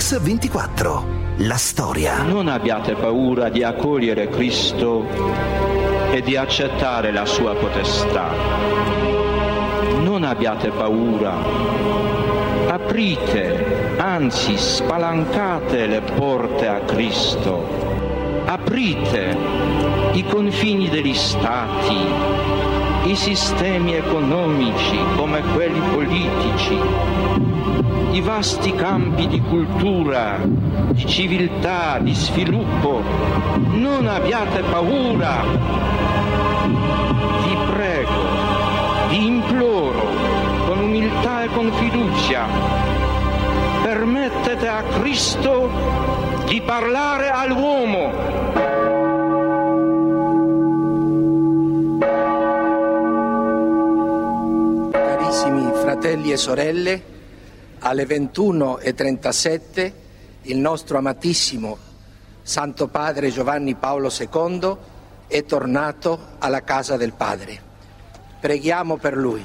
Mix24. La storia. Non abbiate paura di accogliere Cristo e di accettare la sua potestà. Non abbiate paura. Aprite, anzi spalancate le porte a Cristo. Aprite i confini degli stati, i sistemi economici come quelli politici, i vasti campi di cultura, di civiltà, di sviluppo. Non abbiate paura. Vi prego, vi imploro, con umiltà e con fiducia, permettete a Cristo di parlare all'uomo. Carissimi fratelli e sorelle, alle 21:37 il nostro amatissimo Santo Padre Giovanni Paolo II è tornato alla casa del Padre. Preghiamo per lui.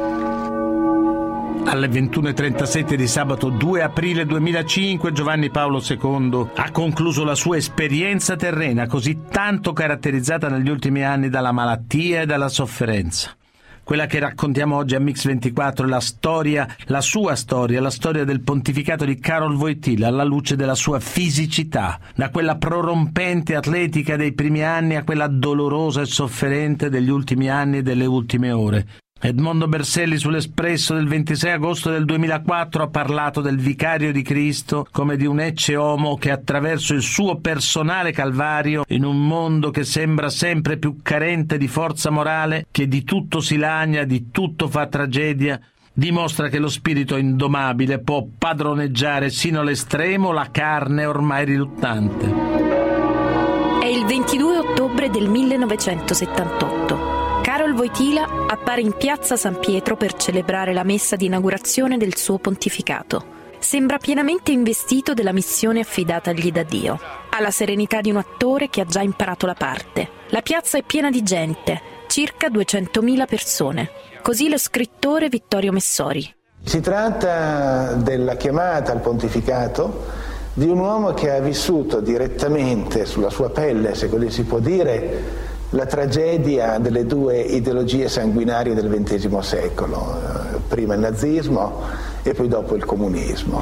Alle 21:37 di sabato 2 aprile 2005 Giovanni Paolo II ha concluso la sua esperienza terrena, così tanto caratterizzata negli ultimi anni dalla malattia e dalla sofferenza. Quella che raccontiamo oggi a Mix24 è la storia, la sua storia, la storia del pontificato di Karol Wojtyła alla luce della sua fisicità, da quella prorompente atletica dei primi anni a quella dolorosa e sofferente degli ultimi anni e delle ultime ore. Edmondo Berselli sull'Espresso del 26 agosto del 2004 ha parlato del vicario di Cristo come di un ecce homo che attraverso il suo personale calvario, in un mondo che sembra sempre più carente di forza morale, che di tutto si lagna, di tutto fa tragedia, dimostra che lo spirito indomabile può padroneggiare sino all'estremo la carne ormai riluttante. È il 22 ottobre del 1978. Karol Wojtyła appare in piazza San Pietro per celebrare la messa di inaugurazione del suo pontificato. Sembra pienamente investito della missione affidatagli da Dio. Ha la serenità di un attore che ha già imparato la parte. La piazza è piena di gente, circa 200.000 persone. Così lo scrittore Vittorio Messori. Si tratta della chiamata al pontificato di un uomo che ha vissuto direttamente sulla sua pelle, se così si può dire, la tragedia delle due ideologie sanguinarie del XX secolo, prima il nazismo e poi dopo il comunismo.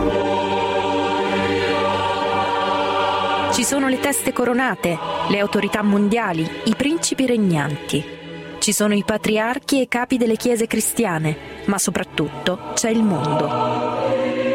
Ci sono le teste coronate, le autorità mondiali, i principi regnanti. Ci sono i patriarchi e capi delle chiese cristiane, ma soprattutto c'è il mondo.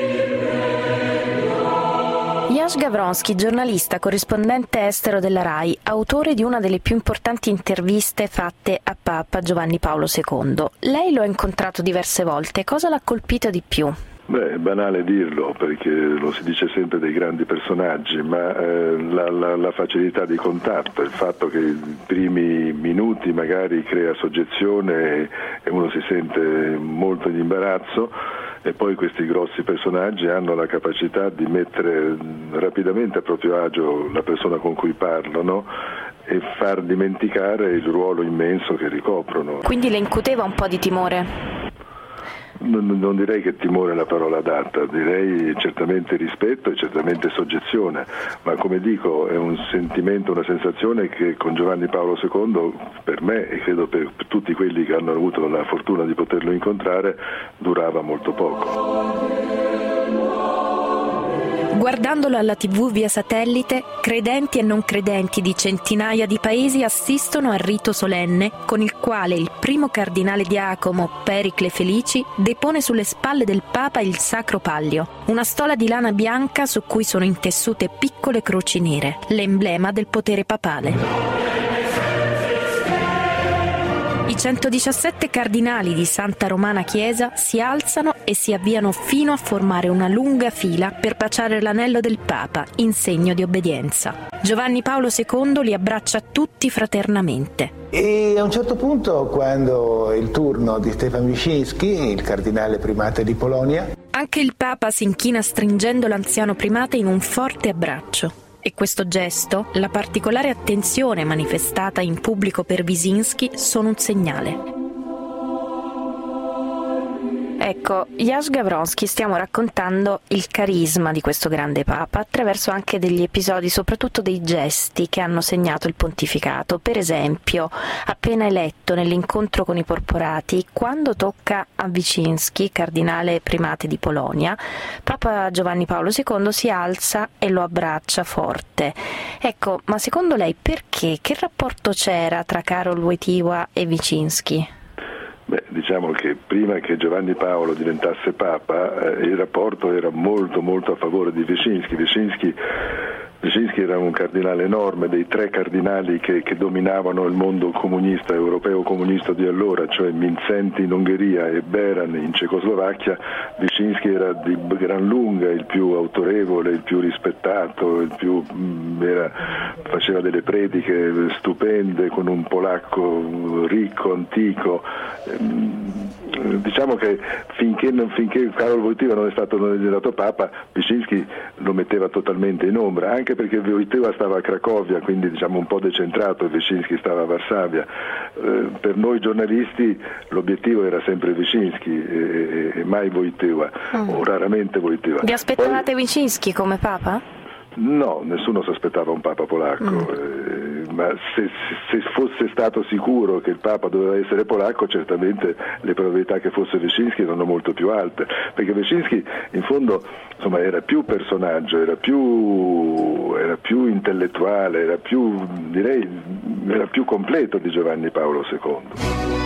Jaś Gawronski, giornalista, corrispondente estero della RAI, autore di una delle più importanti interviste fatte a Papa Giovanni Paolo II. Lei lo ha incontrato diverse volte. Cosa l'ha colpito di più? Beh, è banale dirlo perché lo si dice sempre dei grandi personaggi, ma la facilità di contatto, il fatto che i primi minuti magari crea soggezione e uno si sente molto in imbarazzo, e poi questi grossi personaggi hanno la capacità di mettere rapidamente a proprio agio la persona con cui parlano e far dimenticare il ruolo immenso che ricoprono. Quindi le incuteva un po' di timore? Non direi che timore è la parola adatta, direi certamente rispetto e certamente soggezione, ma come dico è un sentimento, una sensazione che con Giovanni Paolo II, per me e credo per tutti quelli che hanno avuto la fortuna di poterlo incontrare, durava molto poco. Guardandolo alla TV via satellite, credenti e non credenti di centinaia di paesi assistono al rito solenne con il quale il primo cardinale diacono, Pericle Felici, depone sulle spalle del Papa il Sacro Pallio, una stola di lana bianca su cui sono intessute piccole croci nere, l'emblema del potere papale. I 117 cardinali di Santa Romana Chiesa si alzano e si avviano fino a formare una lunga fila per baciare l'anello del Papa in segno di obbedienza. Giovanni Paolo II li abbraccia tutti fraternamente. E a un certo punto, quando è il turno di Stefan Wyszynski, il cardinale primate di Polonia, anche il Papa si inchina stringendo l'anziano primate in un forte abbraccio. E questo gesto, la particolare attenzione manifestata in pubblico per Wyszynski, sono un segnale. È Ecco, Jaś Gawronski, stiamo raccontando il carisma di questo grande Papa attraverso anche degli episodi, soprattutto dei gesti che hanno segnato il pontificato. Per esempio, appena eletto nell'incontro con i porporati, quando tocca a Wyszynski, cardinale primate di Polonia, Papa Giovanni Paolo II si alza e lo abbraccia forte. Ecco, ma secondo lei perché? Che rapporto c'era tra Karol Wojtyła e Wyszynski? Diciamo che prima che Giovanni Paolo diventasse Papa il rapporto era molto molto a favore di Wyszynski. Wyszynski era un cardinale enorme, dei 3 cardinali che dominavano il mondo comunista, europeo comunista di allora, cioè Mindszenty in Ungheria e Beran in Cecoslovacchia. Wyszynski era di gran lunga il più autorevole, il più rispettato, faceva delle prediche stupende con un polacco ricco, antico. Diciamo che finché Karol Wojtyła non è diventato Papa, Wyszynski lo metteva totalmente in ombra, anche perché Wojtyła stava a Cracovia, quindi diciamo un po' decentrato, e Wyszynski stava a Varsavia. Per noi giornalisti l'obiettivo era sempre Wyszynski e mai Wojtyła, o raramente Wojtyła. Vi aspettavate Wyszynski come Papa? No, nessuno si aspettava un Papa polacco, ma se fosse stato sicuro che il Papa doveva essere polacco, certamente le probabilità che fosse Wyszynski erano molto più alte, perché Wyszynski in fondo era più personaggio, era più intellettuale, era più completo di Giovanni Paolo II.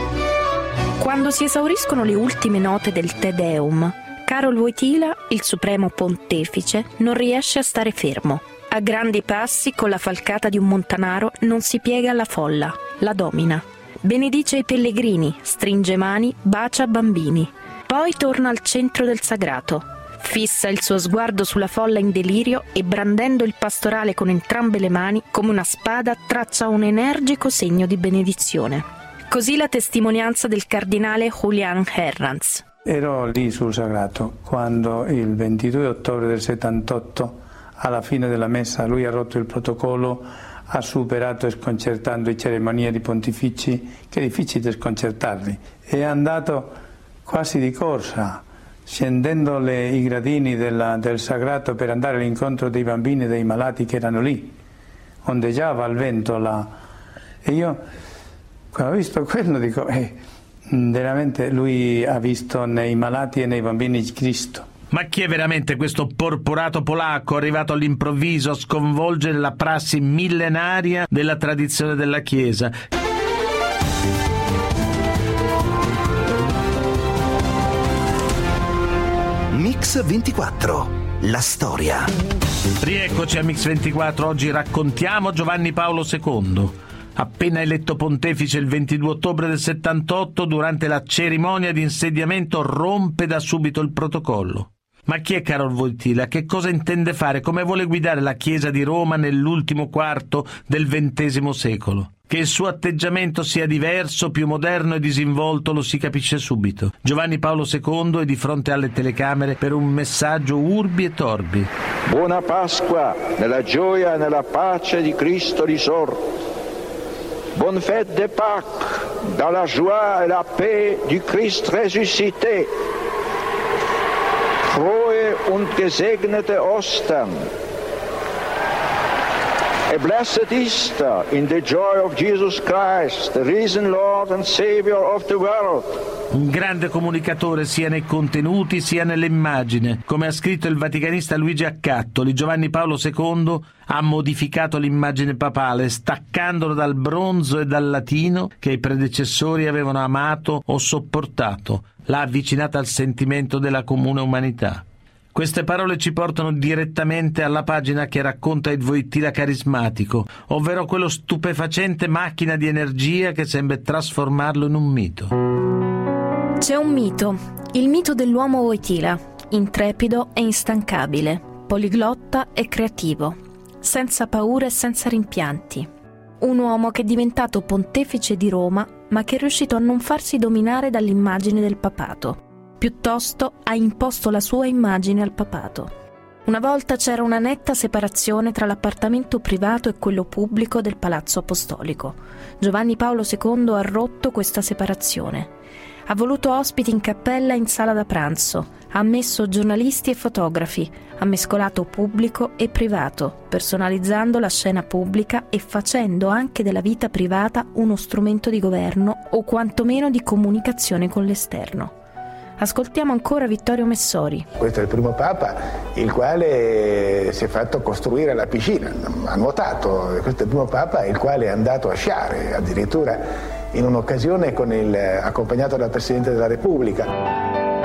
Quando si esauriscono le ultime note del Te Deum, Karol Wojtyła, il supremo pontefice, non riesce a stare fermo. A grandi passi, con la falcata di un montanaro, non si piega alla folla, la domina. Benedice i pellegrini, stringe mani, bacia bambini. Poi torna al centro del sagrato. Fissa il suo sguardo sulla folla in delirio e, brandendo il pastorale con entrambe le mani, come una spada, traccia un energico segno di benedizione. Così la testimonianza del cardinale Julian Herranz. Ero lì sul sagrato quando il 22 ottobre del 78, alla fine della messa, lui ha rotto il protocollo, ha superato sconcertando i cerimonieri pontifici, che è difficile sconcertarli. È andato quasi di corsa, scendendo i gradini del sagrato per andare all'incontro dei bambini e dei malati che erano lì. Ondeggiava al vento là. E io, quando ho visto quello, dico... veramente lui ha visto nei malati e nei bambini Cristo. Ma chi è veramente questo porporato polacco arrivato all'improvviso a sconvolgere la prassi millenaria della tradizione della Chiesa? Mix 24, la storia. Rieccoci a Mix 24, oggi raccontiamo Giovanni Paolo II. Appena eletto pontefice il 22 ottobre del 78, durante la cerimonia di insediamento rompe da subito il protocollo. Ma chi è Karol Wojtyła? Che cosa intende fare? Come vuole guidare la Chiesa di Roma nell'ultimo quarto del XX secolo? Che il suo atteggiamento sia diverso, più moderno e disinvolto lo si capisce subito. Giovanni Paolo II è di fronte alle telecamere per un messaggio urbi e torbi. Buona Pasqua, nella gioia e nella pace di Cristo risorto. Bonne fête de Pâques, dans la joie et la paix du Christ ressuscité. Frohe und gesegnete Ostern. A blessed Easter in the joy of Jesus Christ, the risen Lord and Savior of the world. Un grande comunicatore sia nei contenuti sia nell'immagine. Come ha scritto il vaticanista Luigi Accattoli, Giovanni Paolo II ha modificato l'immagine papale, staccandolo dal bronzo e dal latino che i predecessori avevano amato o sopportato. L'ha avvicinata al sentimento della comune umanità. Queste parole ci portano direttamente alla pagina che racconta il Wojtyła carismatico, ovvero quello stupefacente macchina di energia che sembra trasformarlo in un mito. C'è un mito, il mito dell'uomo Wojtyła, intrepido e instancabile, poliglotta e creativo, senza paure e senza rimpianti. Un uomo che è diventato pontefice di Roma, ma che è riuscito a non farsi dominare dall'immagine del papato. Piuttosto ha imposto la sua immagine al papato. Una volta c'era una netta separazione tra l'appartamento privato e quello pubblico del Palazzo Apostolico. Giovanni Paolo II ha rotto questa separazione. Ha voluto ospiti in cappella e in sala da pranzo, ha ammesso giornalisti e fotografi, ha mescolato pubblico e privato, personalizzando la scena pubblica e facendo anche della vita privata uno strumento di governo o quantomeno di comunicazione con l'esterno. Ascoltiamo ancora Vittorio Messori. Questo è il primo Papa il quale si è fatto costruire la piscina, ha nuotato. Questo è il primo Papa il quale è andato a sciare, addirittura in un'occasione accompagnato dal Presidente della Repubblica.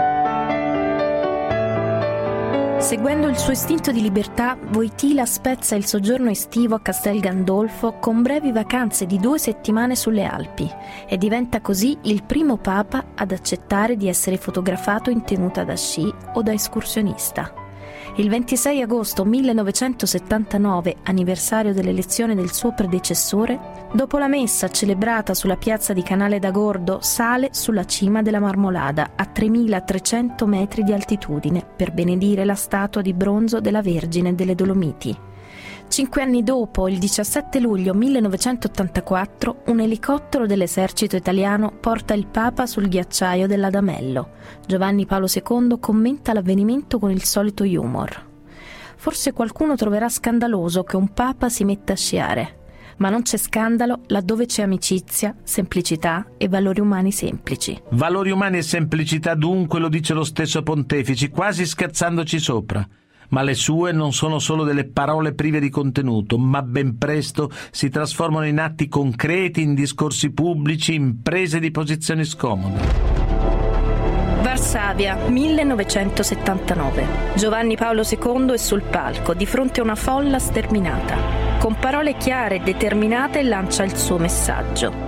Seguendo il suo istinto di libertà, Wojtyła spezza il soggiorno estivo a Castel Gandolfo con brevi vacanze di 2 settimane sulle Alpi e diventa così il primo Papa ad accettare di essere fotografato in tenuta da sci o da escursionista. Il 26 agosto 1979, anniversario dell'elezione del suo predecessore, dopo la messa celebrata sulla piazza di Canale d'Agordo, sale sulla cima della Marmolada a 3.300 metri di altitudine per benedire la statua di bronzo della Vergine delle Dolomiti. 5 anni dopo, il 17 luglio 1984, un elicottero dell'esercito italiano porta il Papa sul ghiacciaio dell'Adamello. Giovanni Paolo II commenta l'avvenimento con il solito humor. Forse qualcuno troverà scandaloso che un Papa si metta a sciare, ma non c'è scandalo laddove c'è amicizia, semplicità e valori umani semplici. Valori umani e semplicità dunque, lo dice lo stesso Pontefice, quasi scherzandoci sopra. Ma le sue non sono solo delle parole prive di contenuto, ma ben presto si trasformano in atti concreti, in discorsi pubblici, in prese di posizioni scomode. Varsavia, 1979. Giovanni Paolo II è sul palco, di fronte a una folla sterminata. Con parole chiare e determinate lancia il suo messaggio.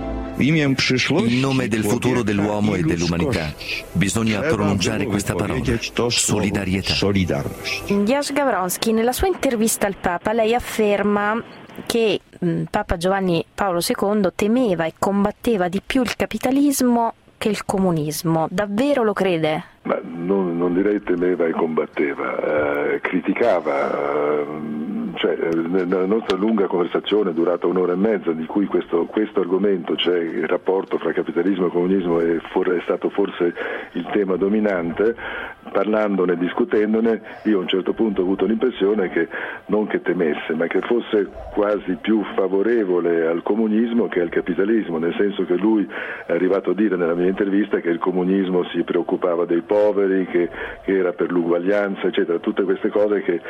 In nome del futuro dell'uomo e dell'umanità bisogna pronunciare questa parola: solidarietà. Jaś Gawronski, nella sua intervista al Papa lei afferma che Papa Giovanni Paolo II temeva e combatteva di più il capitalismo che il comunismo. Davvero lo crede? Ma non direi temeva e combatteva, criticava. Nella nostra lunga conversazione durata 1 ora e mezza, di cui questo argomento, cioè il rapporto fra capitalismo e comunismo, è stato forse il tema dominante, parlandone, discutendone, io a un certo punto ho avuto l'impressione che non che temesse, ma che fosse quasi più favorevole al comunismo che al capitalismo, nel senso che lui è arrivato a dire nella mia intervista che il comunismo si preoccupava dei poveri, che era per l'uguaglianza, eccetera, tutte queste cose che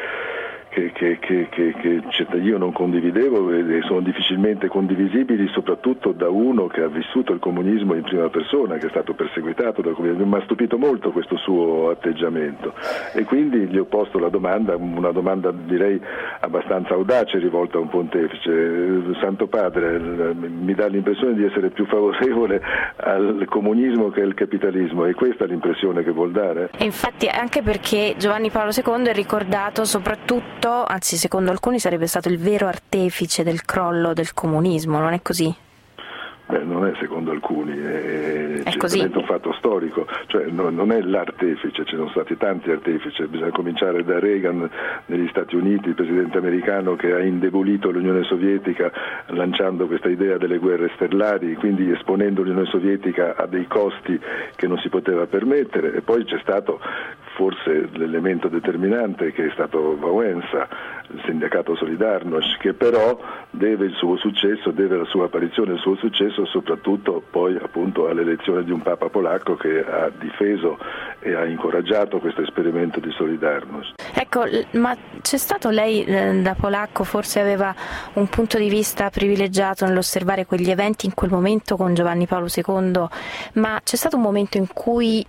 io non condividevo e sono difficilmente condivisibili, soprattutto da uno che ha vissuto il comunismo in prima persona, che è stato perseguitato dal comunismo. Mi ha stupito molto questo suo atteggiamento e quindi gli ho posto una domanda direi abbastanza audace rivolta a un pontefice. Santo Padre, mi dà l'impressione di essere più favorevole al comunismo che al capitalismo, e questa è l'impressione che vuol dare? E infatti anche perché Giovanni Paolo II è ricordato soprattutto, anzi secondo alcuni sarebbe stato il vero artefice del crollo del comunismo, non è così? Non è secondo alcuni, è così. Un fatto storico, cioè non è l'artefice, ci sono stati tanti artefici, bisogna cominciare da Reagan negli Stati Uniti, il presidente americano che ha indebolito l'Unione Sovietica lanciando questa idea delle guerre stellari, quindi esponendo l'Unione Sovietica a dei costi che non si poteva permettere, e poi c'è stato forse l'elemento determinante che è stato Wałęsa, il sindacato Solidarność, che però deve la sua apparizione, il suo successo soprattutto poi appunto all'elezione di un Papa polacco che ha difeso e ha incoraggiato questo esperimento di Solidarność. Ecco, ma c'è stato, lei da polacco forse aveva un punto di vista privilegiato nell'osservare quegli eventi in quel momento con Giovanni Paolo II, ma c'è stato un momento in cui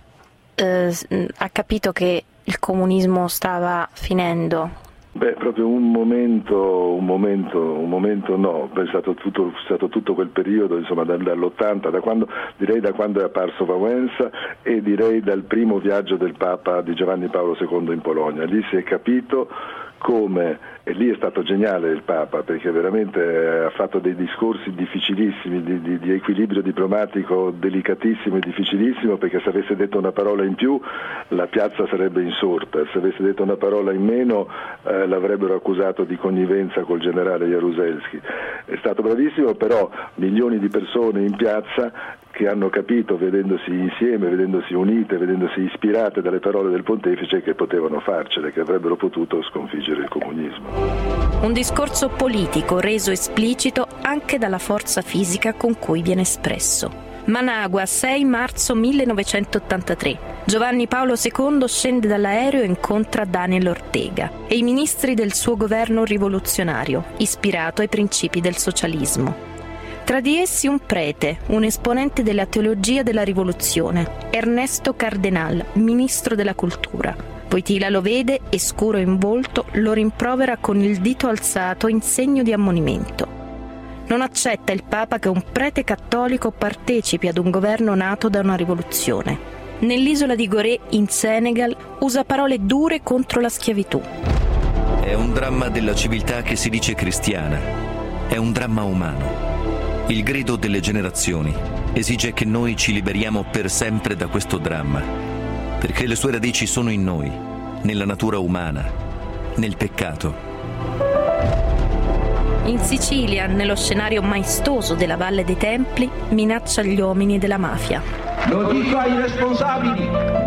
ha capito che il comunismo stava finendo? Proprio un momento no, è stato tutto quel periodo, insomma, dall'80, da quando è apparso Wałęsa e direi dal primo viaggio del Papa di Giovanni Paolo II in Polonia. Lì si è capito come, e lì è stato geniale il Papa, perché veramente ha fatto dei discorsi difficilissimi, di equilibrio diplomatico delicatissimo e difficilissimo, perché se avesse detto una parola in più la piazza sarebbe insorta, se avesse detto una parola in meno l'avrebbero accusato di connivenza col generale Jaruzelski. È stato bravissimo, però milioni di persone in piazza che hanno capito, vedendosi insieme, vedendosi unite, vedendosi ispirate dalle parole del pontefice, che potevano farcele, che avrebbero potuto sconfiggere il comunismo. Un discorso politico reso esplicito anche dalla forza fisica con cui viene espresso. Managua, 6 marzo 1983. Giovanni Paolo II scende dall'aereo e incontra Daniel Ortega e i ministri del suo governo rivoluzionario, ispirato ai principi del socialismo. Tra di essi un prete, un esponente della teologia della rivoluzione, Ernesto Cardenal, ministro della cultura. Wojtyla lo vede e, scuro in volto, lo rimprovera con il dito alzato in segno di ammonimento. Non accetta il Papa che un prete cattolico partecipi ad un governo nato da una rivoluzione. Nell'isola di Gorée, in Senegal, usa parole dure contro la schiavitù. È un dramma della civiltà che si dice cristiana. È un dramma umano. Il grido delle generazioni esige che noi ci liberiamo per sempre da questo dramma, perché le sue radici sono in noi, nella natura umana, nel peccato. In Sicilia, nello scenario maestoso della Valle dei Templi, minaccia gli uomini della mafia. Lo dico ai responsabili,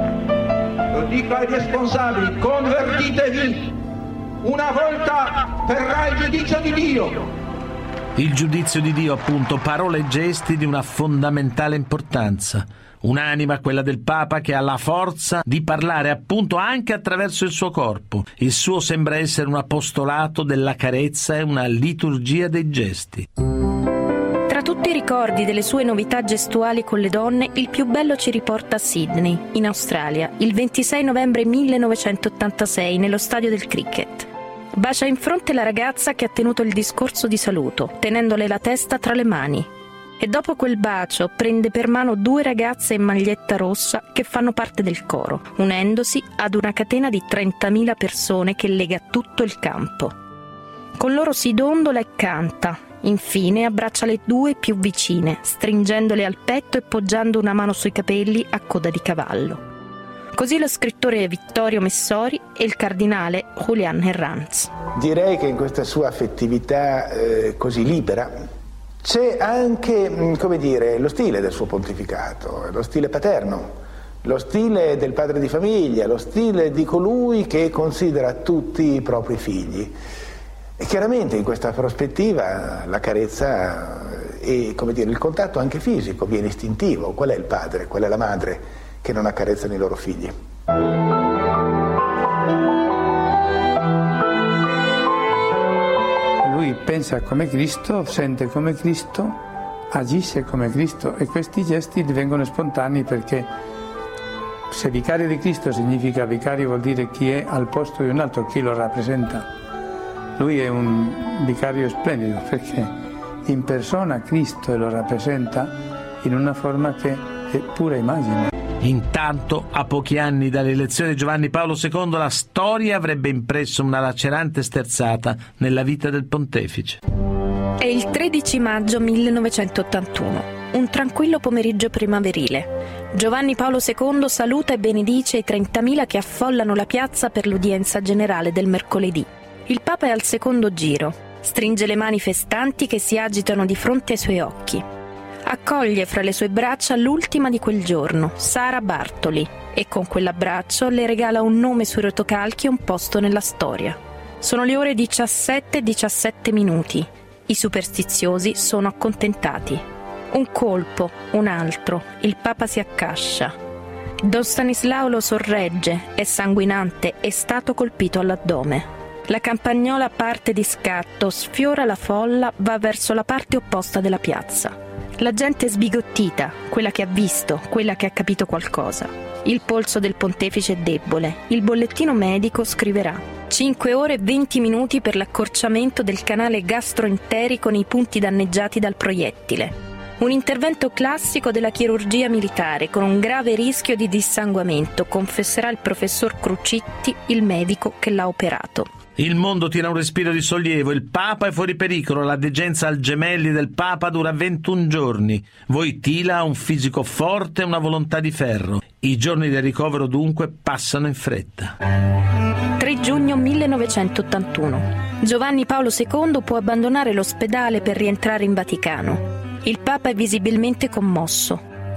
convertitevi, una volta verrà il giudizio di Dio. Il giudizio di Dio, appunto, parole e gesti di una fondamentale importanza. Un'anima, quella del Papa, che ha la forza di parlare, appunto, anche attraverso il suo corpo. Il suo sembra essere un apostolato della carezza e una liturgia dei gesti. Tra tutti i ricordi delle sue novità gestuali con le donne, il più bello ci riporta a Sydney, in Australia, il 26 novembre 1986, nello stadio del cricket. Bacia in fronte la ragazza che ha tenuto il discorso di saluto, tenendole la testa tra le mani. E dopo quel bacio prende per mano 2 ragazze in maglietta rossa che fanno parte del coro, unendosi ad una catena di 30.000 persone che lega tutto il campo. Con loro si dondola e canta. Infine abbraccia le 2 più vicine, stringendole al petto e poggiando una mano sui capelli a coda di cavallo. Così lo scrittore Vittorio Messori e il cardinale Julián Herranz. Direi che in questa sua affettività così libera c'è anche, come dire, lo stile del suo pontificato, lo stile paterno, lo stile del padre di famiglia, lo stile di colui che considera tutti i propri figli. E chiaramente in questa prospettiva la carezza e, come dire, il contatto anche fisico viene istintivo. Qual è il padre, qual è la madre che non accarezzano i loro figli? Lui pensa come Cristo, sente come Cristo, agisce come Cristo, e questi gesti divengono spontanei, perché se vicario di Cristo significa vicario, vuol dire chi è al posto di un altro, chi lo rappresenta. Lui è un vicario splendido perché in persona Cristo lo rappresenta in una forma che è pura immagine. Intanto, a pochi anni dall'elezione di Giovanni Paolo II, la storia avrebbe impresso una lacerante sterzata nella vita del pontefice. È il 13 maggio 1981, un tranquillo pomeriggio primaverile. Giovanni Paolo II saluta e benedice i 30.000 che affollano la piazza per l'udienza generale del mercoledì. Il Papa è al secondo giro, stringe le mani festanti che si agitano di fronte ai suoi occhi. Accoglie fra le sue braccia l'ultima di quel giorno, Sara Bartoli, e con quell'abbraccio le regala un nome sui rotocalchi e un posto nella storia. Sono le ore 17:17. I superstiziosi sono accontentati. Un colpo, un altro, il Papa si accascia. Don Stanislao lo sorregge, è sanguinante, è stato colpito all'addome. La campagnola parte di scatto, sfiora la folla, va verso la parte opposta della piazza. La gente è sbigottita, quella che ha visto, quella che ha capito qualcosa. Il polso del pontefice è debole. Il bollettino medico scriverà: 5 ore e 20 minuti per l'accorciamento del canale gastroenterico nei punti danneggiati dal proiettile. Un intervento classico della chirurgia militare con un grave rischio di dissanguamento, confesserà il professor Crucitti, il medico che l'ha operato. Il mondo tira un respiro di sollievo, il Papa è fuori pericolo, la degenza al Gemelli del Papa dura 21 giorni. Wojtyla ha un fisico forte e una volontà di ferro. I giorni del ricovero dunque passano in fretta. 3 giugno 1981. Giovanni Paolo II può abbandonare l'ospedale per rientrare in Vaticano. Il Papa è visibilmente commosso.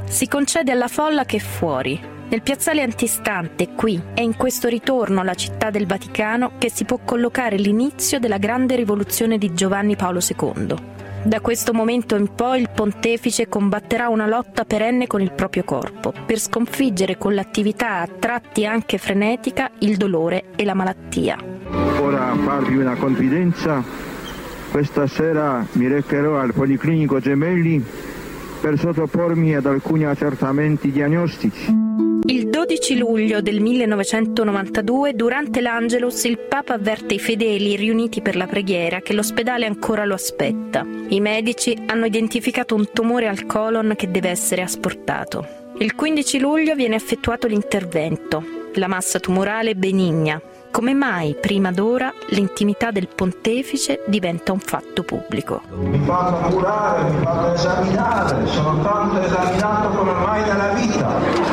Si concede alla folla che è fuori, nel piazzale antistante, qui, è in questo ritorno alla città del Vaticano che si può collocare l'inizio della grande rivoluzione di Giovanni Paolo II. Da questo momento in poi il pontefice combatterà una lotta perenne con il proprio corpo, per sconfiggere con l'attività a tratti anche frenetica il dolore e la malattia. Ora farvi una confidenza, questa sera mi recherò al Policlinico Gemelli per sottopormi ad alcuni accertamenti diagnostici. Il 12 luglio del 1992, durante l'Angelus, il Papa avverte i fedeli riuniti per la preghiera che l'ospedale ancora lo aspetta. I medici hanno identificato un tumore al colon che deve essere asportato. Il 15 luglio viene effettuato l'intervento. La massa tumorale è benigna. Come mai, prima d'ora, l'intimità del pontefice diventa un fatto pubblico. Mi fanno curare, mi fanno esaminare, sono tanto esaminato come mai nella vita.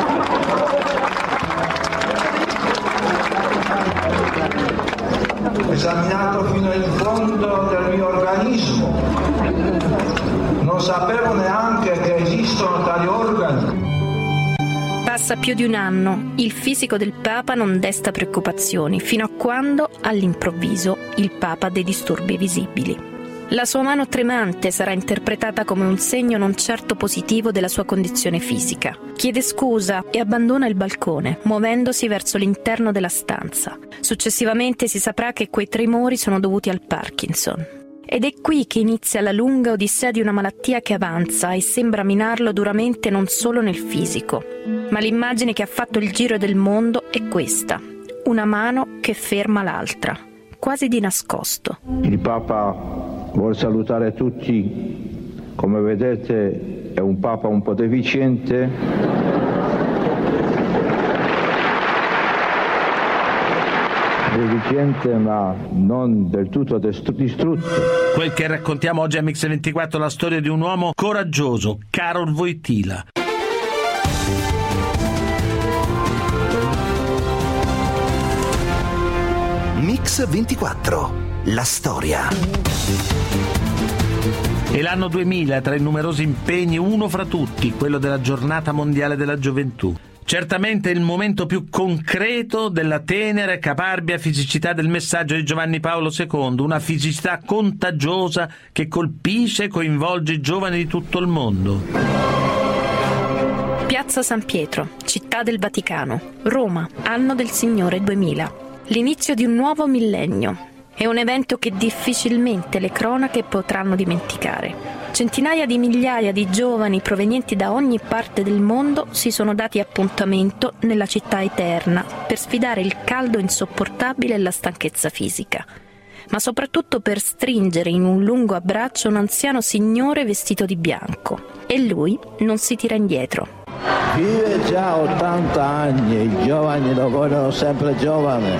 Esaminato fino in fondo del mio organismo. Non sapevo neanche che esistono tali organi. Passa più di un anno, il fisico del Papa non desta preoccupazioni, fino a quando, all'improvviso, il Papa ha dei disturbi visibili. La sua mano tremante sarà interpretata come un segno non certo positivo della sua condizione fisica. Chiede scusa e abbandona il balcone, muovendosi verso l'interno della stanza. Successivamente si saprà che quei tremori sono dovuti al Parkinson. Ed è qui che inizia la lunga odissea di una malattia che avanza e sembra minarlo duramente non solo nel fisico. Ma l'immagine che ha fatto il giro del mondo è questa: una mano che ferma l'altra, quasi di nascosto. Il Papa vuol salutare tutti, come vedete è un Papa un po' deficiente. Deficiente ma non del tutto distrutto. Quel che raccontiamo oggi a Mix24 è la storia di un uomo coraggioso, Karol Wojtyła. Mix24, la storia. E l'anno 2000, tra i numerosi impegni, uno fra tutti, quello della Giornata Mondiale della Gioventù. Certamente il momento più concreto della tenera e caparbia fisicità del messaggio di Giovanni Paolo II, una fisicità contagiosa che colpisce e coinvolge i giovani di tutto il mondo. Piazza San Pietro, città del Vaticano, Roma, anno del Signore 2000. L'inizio di un nuovo millennio. È un evento che difficilmente le cronache potranno dimenticare. Centinaia di migliaia di giovani provenienti da ogni parte del mondo si sono dati appuntamento nella città eterna per sfidare il caldo insopportabile e la stanchezza fisica, ma soprattutto per stringere in un lungo abbraccio un anziano signore vestito di bianco. E lui non si tira indietro. Vive già 80 anni, i giovani lo vogliono sempre giovane.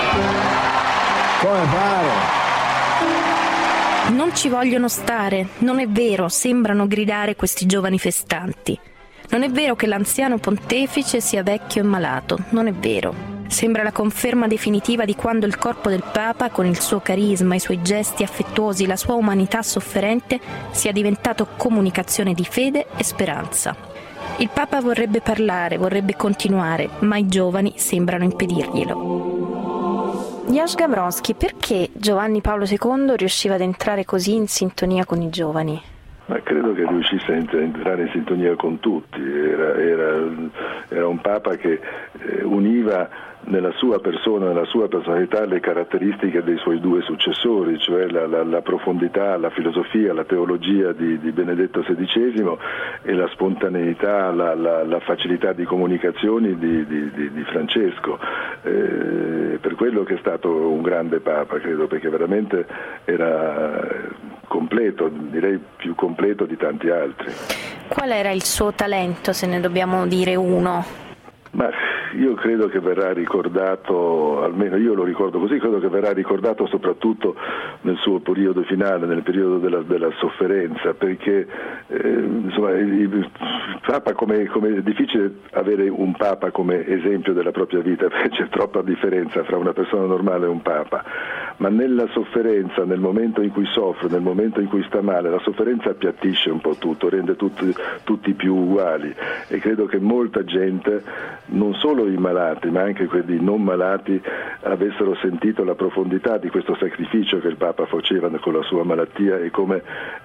Come fare? Non ci vogliono stare, non è vero, sembrano gridare questi giovani festanti. Non è vero che l'anziano pontefice sia vecchio e malato, non è vero. Sembra la conferma definitiva di quando il corpo del Papa, con il suo carisma, i suoi gesti affettuosi, la sua umanità sofferente, sia diventato comunicazione di fede e speranza. Il Papa vorrebbe parlare, vorrebbe continuare, ma i giovani sembrano impedirglielo. Jaś Gawronski, perché Giovanni Paolo II riusciva ad entrare così in sintonia con i giovani? Ma credo che riuscisse a entrare in sintonia con tutti. Era un Papa che univa nella sua persona, nella sua personalità, le caratteristiche dei suoi due successori, cioè la profondità, la filosofia, la teologia di Benedetto XVI e la spontaneità, la facilità di comunicazioni di Francesco. Per quello che è stato un grande Papa, credo, perché veramente era completo, direi più completo di tanti altri. Qual era il suo talento, se ne dobbiamo dire uno? Ma io credo che verrà ricordato, almeno io lo ricordo così, credo che verrà ricordato soprattutto nel suo periodo finale, nel periodo della sofferenza, perché insomma il Papa, come è difficile avere un Papa come esempio della propria vita, perché c'è troppa differenza fra una persona normale e un Papa, ma nella sofferenza, nel momento in cui soffre, nel momento in cui sta male, la sofferenza appiattisce un po' tutto, rende tutti più uguali, e credo che molta gente, non solo i malati ma anche quelli non malati, avessero sentito la profondità di questo sacrificio che il Papa faceva con la sua malattia e come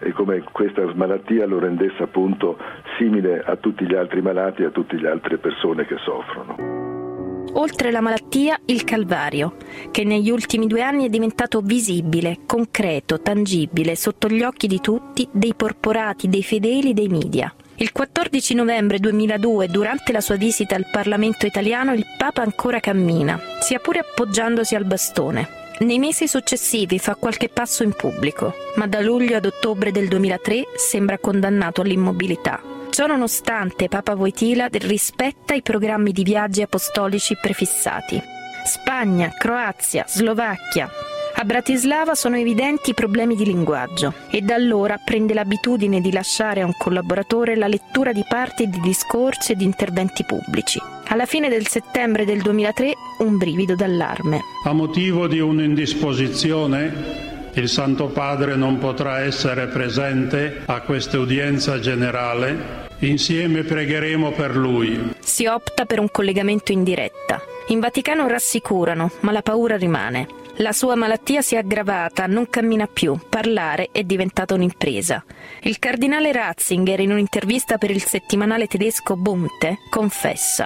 questa malattia lo rendesse appunto simile a tutti gli altri malati e a tutte le altre persone che soffrono. Oltre la malattia, il Calvario, che negli ultimi 2 anni è diventato visibile, concreto, tangibile, sotto gli occhi di tutti, dei porporati, dei fedeli, dei media. Il 14 novembre 2002, durante la sua visita al Parlamento italiano, il Papa ancora cammina, sia pure appoggiandosi al bastone. Nei mesi successivi fa qualche passo in pubblico, ma da luglio ad ottobre del 2003 sembra condannato all'immobilità. Ciò nonostante, Papa Wojtyla rispetta i programmi di viaggi apostolici prefissati. Spagna, Croazia, Slovacchia. A Bratislava sono evidenti i problemi di linguaggio e da allora prende l'abitudine di lasciare a un collaboratore la lettura di parti di discorsi e di interventi pubblici. Alla fine del settembre del 2003 un brivido d'allarme. A motivo di un'indisposizione, il Santo Padre non potrà essere presente a questa udienza generale. Insieme pregheremo per lui. Si opta per un collegamento in diretta. In Vaticano rassicurano, ma la paura rimane. La sua malattia si è aggravata, non cammina più, parlare è diventata un'impresa. Il cardinale Ratzinger, in un'intervista per il settimanale tedesco Bunte, confessa: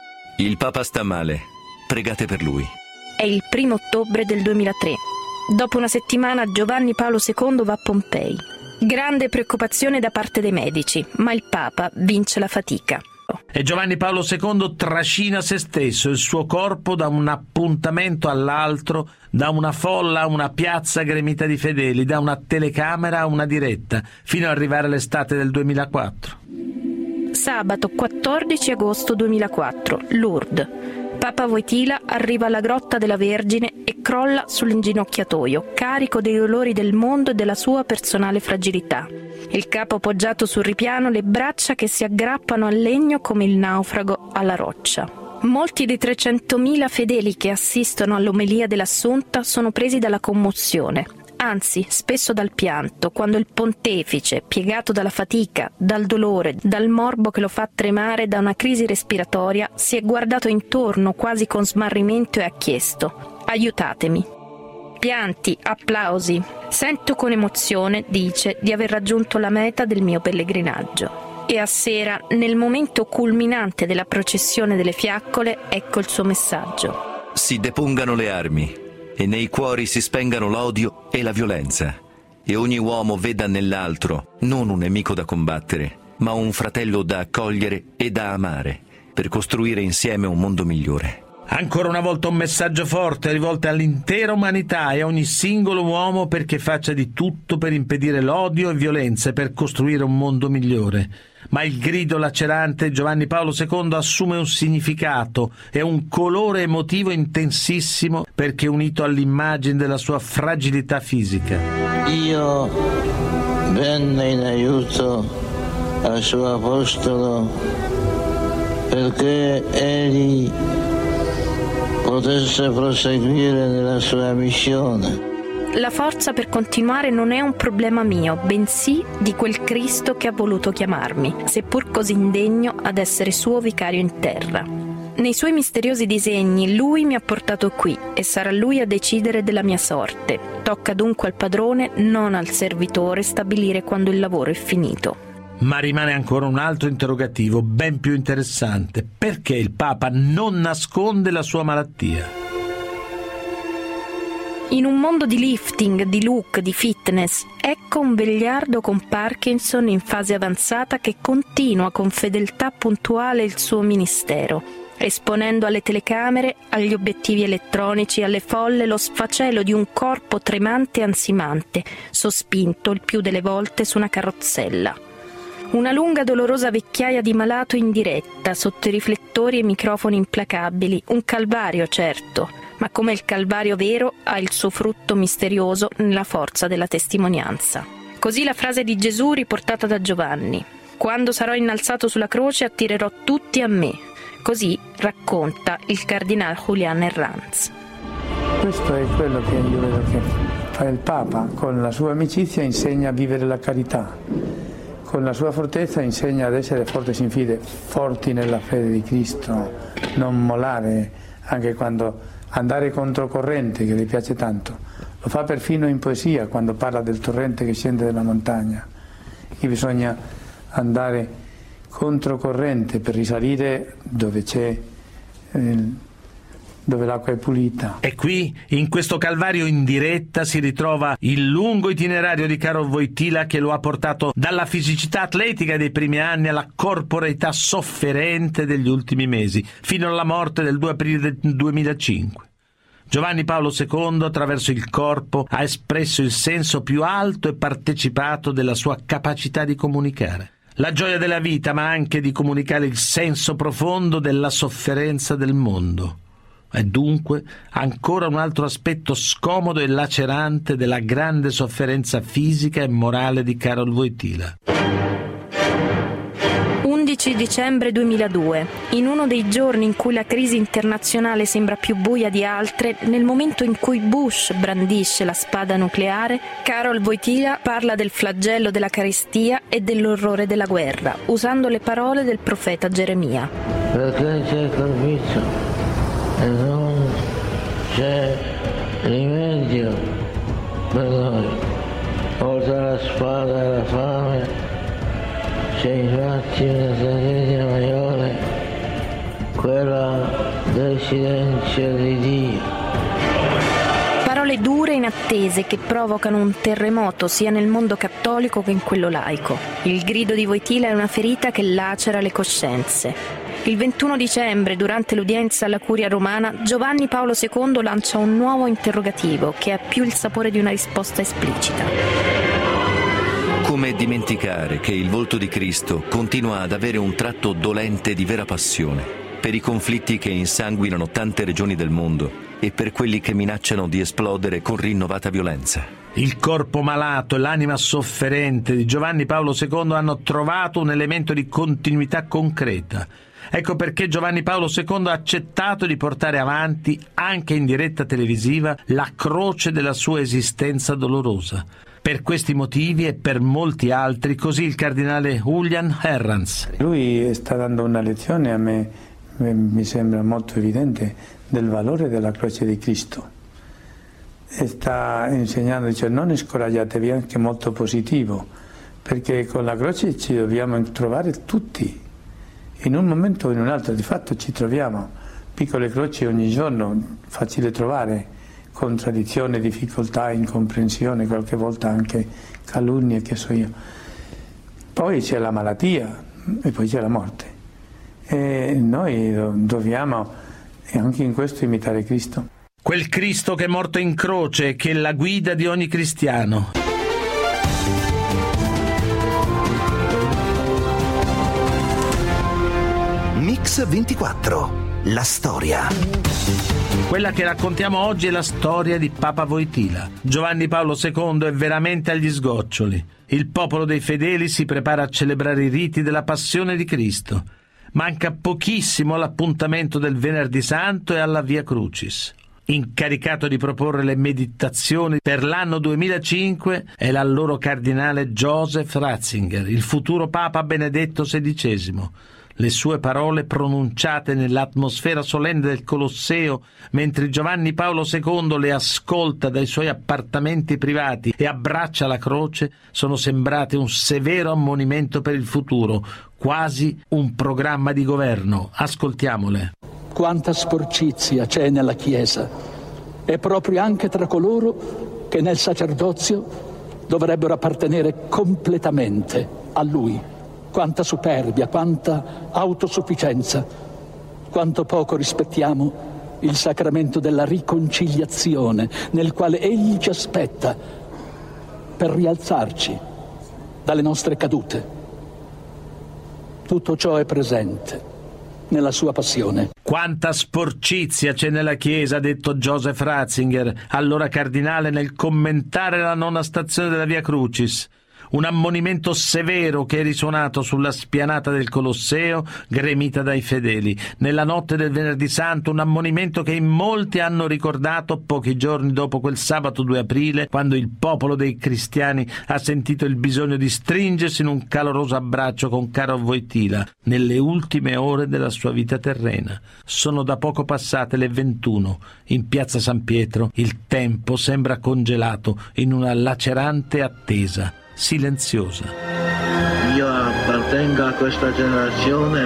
il Papa sta male, pregate per lui. È il 1° ottobre del 2003. Dopo una settimana Giovanni Paolo II va a Pompei. Grande preoccupazione da parte dei medici, ma il Papa vince la fatica. E Giovanni Paolo II trascina se stesso, il suo corpo, da un appuntamento all'altro, da una folla a una piazza gremita di fedeli, da una telecamera a una diretta, fino ad arrivare all'estate del 2004. Sabato 14 agosto 2004, Lourdes. Papa Wojtyla arriva alla Grotta della Vergine e crolla sull'inginocchiatoio, carico dei dolori del mondo e della sua personale fragilità. Il capo poggiato sul ripiano, le braccia che si aggrappano al legno come il naufrago alla roccia. Molti dei 300.000 fedeli che assistono all'omelia dell'Assunta sono presi dalla commozione, anzi spesso dal pianto, quando il pontefice, piegato dalla fatica, dal dolore, dal morbo che lo fa tremare, da una crisi respiratoria, si è guardato intorno quasi con smarrimento e ha chiesto: aiutatemi. Pianti, applausi. Sento con emozione, dice, di aver raggiunto la meta del mio pellegrinaggio. E a sera, nel momento culminante della processione delle fiaccole, ecco il suo messaggio: si depongano le armi e nei cuori si spengano l'odio e la violenza, e ogni uomo veda nell'altro non un nemico da combattere, ma un fratello da accogliere e da amare, per costruire insieme un mondo migliore. Ancora una volta un messaggio forte rivolto all'intera umanità e a ogni singolo uomo, perché faccia di tutto per impedire l'odio e violenza e per costruire un mondo migliore. Ma il grido lacerante Giovanni Paolo II assume un significato e un colore emotivo intensissimo, perché unito all'immagine della sua fragilità fisica. Io venne in aiuto al suo apostolo perché egli potesse proseguire nella sua missione. La forza per continuare non è un problema mio, bensì di quel Cristo che ha voluto chiamarmi, seppur così indegno, ad essere suo vicario in terra. Nei suoi misteriosi disegni lui mi ha portato qui e sarà lui a decidere della mia sorte. Tocca dunque al padrone, non al servitore, stabilire quando il lavoro è finito. Ma rimane ancora un altro interrogativo, ben più interessante. Perché il Papa non nasconde la sua malattia? In un mondo di lifting, di look, di fitness, ecco un vegliardo con Parkinson in fase avanzata che continua con fedeltà puntuale il suo ministero, esponendo alle telecamere, agli obiettivi elettronici, alle folle lo sfacelo di un corpo tremante e ansimante, sospinto il più delle volte su una carrozzella. Una lunga dolorosa vecchiaia di malato in diretta, sotto i riflettori e microfoni implacabili, un calvario certo, ma come il calvario vero ha il suo frutto misterioso nella forza della testimonianza. Così la frase di Gesù riportata da Giovanni: «Quando sarò innalzato sulla croce attirerò tutti a me». Così racconta il cardinale Julian Herranz. Questo è quello che io vedo che fa il Papa, con la sua amicizia insegna a vivere la carità, con la sua fortezza insegna ad essere forti in fede, forti nella fede di Cristo, non mollare anche quando andare controcorrente, che le piace tanto. Lo fa perfino in poesia quando parla del torrente che scende dalla montagna, che bisogna andare controcorrente per risalire dove l'acqua è pulita. E qui, in questo calvario in diretta, si ritrova il lungo itinerario di Karol Wojtyła, che lo ha portato dalla fisicità atletica dei primi anni alla corporeità sofferente degli ultimi mesi, fino alla morte del 2 aprile del 2005. Giovanni Paolo II, attraverso il corpo, ha espresso il senso più alto e partecipato della sua capacità di comunicare. La gioia della vita, ma anche di comunicare il senso profondo della sofferenza del mondo. È dunque ancora un altro aspetto scomodo e lacerante della grande sofferenza fisica e morale di Karol Wojtyła. 11 dicembre 2002, in uno dei giorni in cui la crisi internazionale sembra più buia di altre, nel momento in cui Bush brandisce la spada nucleare, Karol Wojtyła parla del flagello della carestia e dell'orrore della guerra, usando le parole del profeta Geremia. Perché c'è colpito e non c'è rimedio per noi. Oltre alla spada e alla fame c'è infatti una tragedia maggiore, quella del silenzio di Dio. Parole dure e inattese che provocano un terremoto sia nel mondo cattolico che in quello laico. Il grido di Wojtyła è una ferita che lacera le coscienze. Il 21 dicembre, durante l'udienza alla Curia romana, Giovanni Paolo II lancia un nuovo interrogativo che ha più il sapore di una risposta esplicita. Come dimenticare che il volto di Cristo continua ad avere un tratto dolente di vera passione per i conflitti che insanguinano tante regioni del mondo e per quelli che minacciano di esplodere con rinnovata violenza? Il corpo malato e l'anima sofferente di Giovanni Paolo II hanno trovato un elemento di continuità concreta. Ecco perché Giovanni Paolo II ha accettato di portare avanti, anche in diretta televisiva, la croce della sua esistenza dolorosa. Per questi motivi e per molti altri, così il cardinale Julian Herranz. Lui sta dando una lezione, a me mi sembra molto evidente, del valore della croce di Cristo. E sta insegnando, dice, non scoraggiatevi, anche molto positivo, perché con la croce ci dobbiamo trovare tutti, in un momento o in un altro. Di fatto ci troviamo piccole croci ogni giorno, facile trovare, contraddizione, difficoltà, incomprensione, qualche volta anche calunnie, che so io. Poi c'è la malattia e poi c'è la morte. E noi dobbiamo anche in questo imitare Cristo. Quel Cristo che è morto in croce, che è la guida di ogni cristiano. Mix 24, la storia. Quella che raccontiamo oggi è la storia di Papa Wojtyła. Giovanni Paolo II è veramente agli sgoccioli. Il popolo dei fedeli si prepara a celebrare i riti della Passione di Cristo. Manca pochissimo all'appuntamento del Venerdì Santo e alla Via Crucis. Incaricato di proporre le meditazioni per l'anno 2005 è l'allora cardinale Joseph Ratzinger, il futuro Papa Benedetto XVI. Le sue parole, pronunciate nell'atmosfera solenne del Colosseo, mentre Giovanni Paolo II le ascolta dai suoi appartamenti privati e abbraccia la croce, sono sembrate un severo ammonimento per il futuro, quasi un programma di governo. Ascoltiamole. Quanta sporcizia c'è nella Chiesa, e proprio anche tra coloro che nel sacerdozio dovrebbero appartenere completamente a Lui. Quanta superbia, quanta autosufficienza, quanto poco rispettiamo il sacramento della riconciliazione nel quale Egli ci aspetta per rialzarci dalle nostre cadute Tutto ciò è presente nella sua passione. Quanta sporcizia c'è nella Chiesa, ha detto Joseph Ratzinger, allora cardinale, nel commentare la nona stazione della Via Crucis. Un ammonimento severo che è risuonato sulla spianata del Colosseo, gremita dai fedeli. Nella notte del Venerdì Santo, un ammonimento che in molti hanno ricordato pochi giorni dopo quel sabato 2 aprile, quando il popolo dei cristiani ha sentito il bisogno di stringersi in un caloroso abbraccio con Karol Wojtyła, nelle ultime ore della sua vita terrena. Sono da poco passate le 21. In piazza San Pietro il tempo sembra congelato in una lacerante attesa. Silenziosa. Io appartengo a questa generazione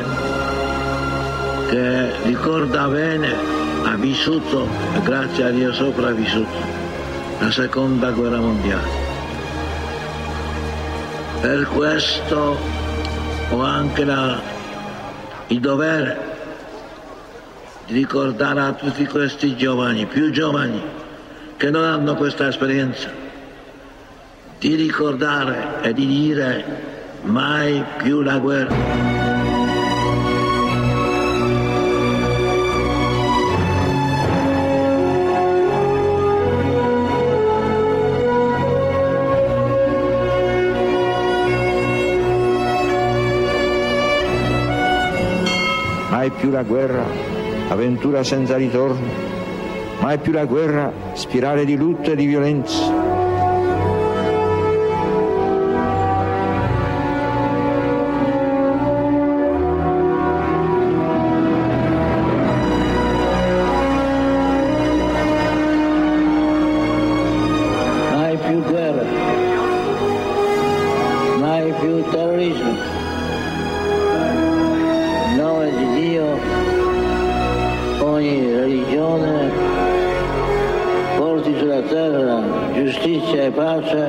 che ricorda bene, ha vissuto, e grazie a Dio sopravvissuto, la seconda guerra mondiale. Per questo ho anche il dovere di ricordare a tutti questi giovani, più giovani, che non hanno questa esperienza, di ricordare e di dire mai più la guerra. Mai più la guerra, avventura senza ritorno, mai più la guerra, spirale di lutto e di violenza. Giustizia e pace,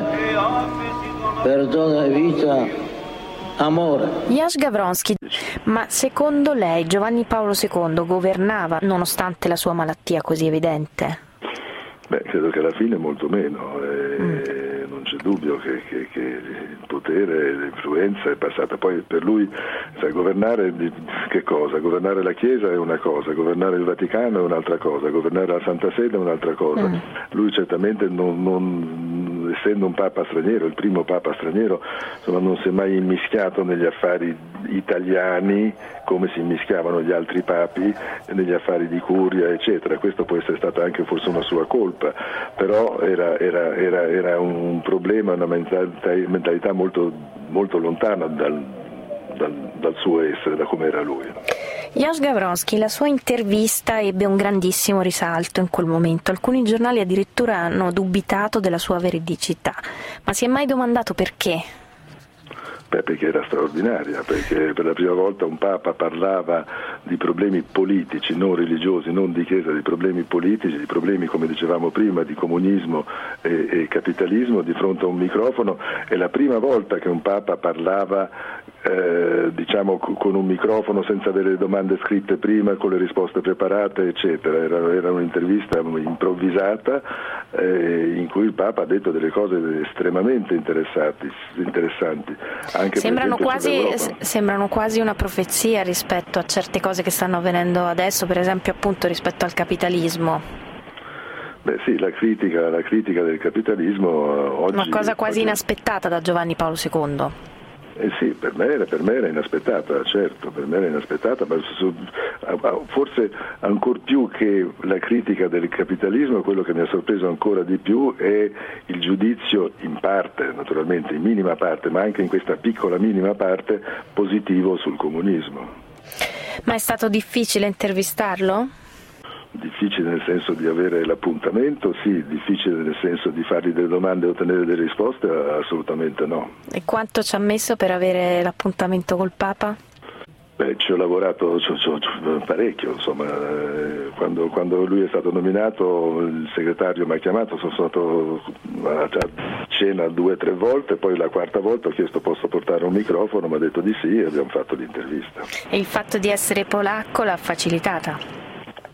perdono e vita, amore. Jaś Gawronski, ma secondo lei Giovanni Paolo II governava nonostante la sua malattia così evidente? Beh, credo che alla fine molto meno. Non c'è dubbio che il potere, l'influenza è passata. Poi per lui, sai, governare che cosa? Governare la Chiesa è una cosa, governare il Vaticano è un'altra cosa, governare la Santa Sede è un'altra cosa. Lui certamente non essendo un papa straniero, il primo papa straniero, insomma, non si è mai immischiato negli affari italiani come si immischiavano gli altri papi negli affari di curia, eccetera. Questo può essere stata anche forse una sua colpa, però era un problema, una mentalità molto, molto lontana dal suo essere, da come era lui. Jaś Gawronski, la sua intervista ebbe un grandissimo risalto in quel momento. Alcuni giornali addirittura hanno dubitato della sua veridicità, ma si è mai domandato perché? Perché era straordinaria, perché per la prima volta un Papa parlava di problemi politici, non religiosi, non di Chiesa, di problemi politici, di problemi, come dicevamo prima, di comunismo e capitalismo di fronte a un microfono. È la prima volta che un Papa parlava diciamo con un microfono, senza avere le domande scritte prima, con le risposte preparate, eccetera. Era un'intervista improvvisata in cui il Papa ha detto delle cose estremamente interessanti. Anche sembrano quasi una profezia rispetto a certe cose che stanno avvenendo adesso, per esempio appunto rispetto al capitalismo. Beh sì, la critica del capitalismo oggi... Una cosa quasi inaspettata da Giovanni Paolo II. Sì, per me era inaspettata, certo, per me era inaspettata, ma forse ancor più che la critica del capitalismo, quello che mi ha sorpreso ancora di più è il giudizio, in parte, naturalmente, in minima parte, ma anche in questa piccola minima parte, positivo sul comunismo. Ma è stato difficile intervistarlo? Difficile nel senso di avere l'appuntamento, sì, difficile nel senso di fargli delle domande e ottenere delle risposte, assolutamente no. E quanto ci ha messo per avere l'appuntamento col Papa? Beh, ci ho lavorato parecchio, insomma, quando lui è stato nominato il segretario mi ha chiamato, sono stato a cena 2 o 3 volte, poi la quarta volta ho chiesto posso portare un microfono, mi ha detto di sì e abbiamo fatto l'intervista. E il fatto di essere polacco l'ha facilitata?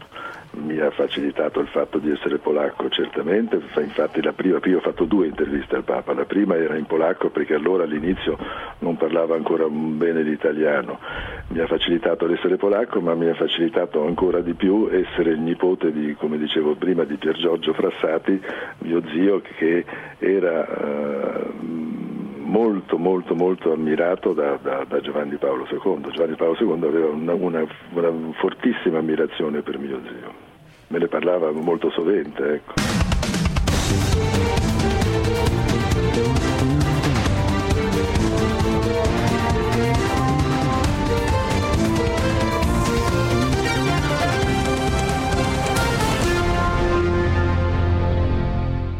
mi ha facilitato il fatto di essere polacco, certamente. Infatti io ho fatto 2 interviste al Papa, la prima era in polacco perché allora all'inizio non parlava ancora bene l'italiano. Mi ha facilitato l'essere polacco, ma mi ha facilitato ancora di più essere il nipote di, come dicevo prima, di Pier Giorgio Frassati, mio zio, che era molto molto molto ammirato da Giovanni Paolo II. Giovanni Paolo II aveva una fortissima ammirazione per mio zio, me ne parlava molto sovente, ecco.